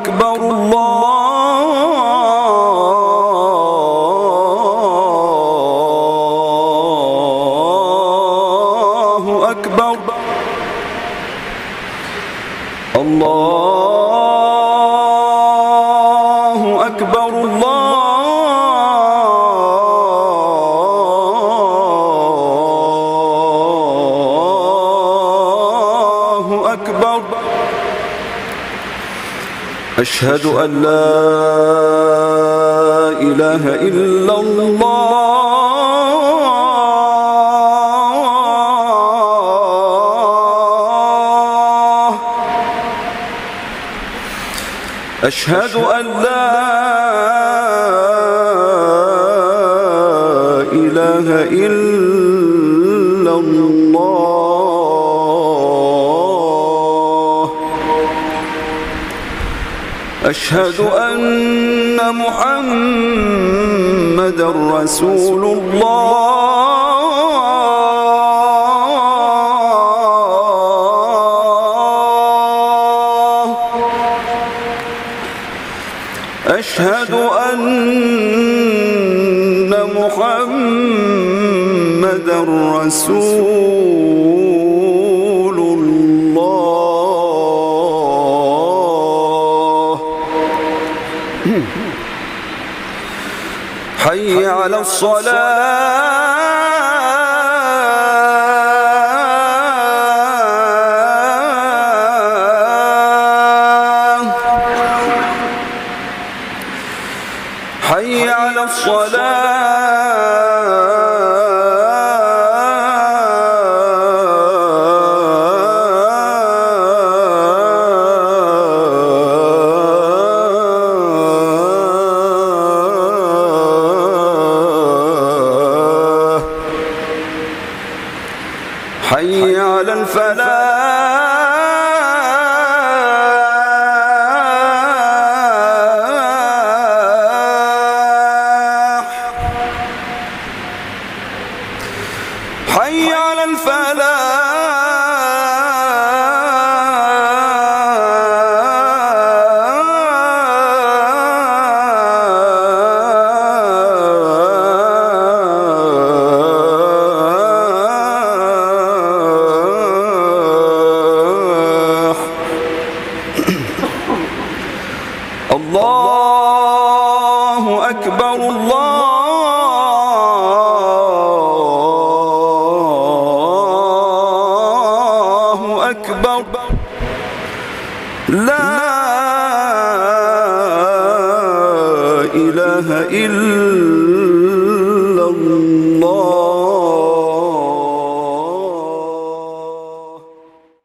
أكبر الله أكبر الله أكبر الله أكبر أشهد أن لا إله إلا الله أشهد أن لا إله إلا الله أشهد أن محمدًا رسول الله أشهد أن محمدًا رسول الله حي على الصلاة حي على الصلاة حي على الفلاح حي على الفلاح الله أكبر الله أكبر لا إله إلا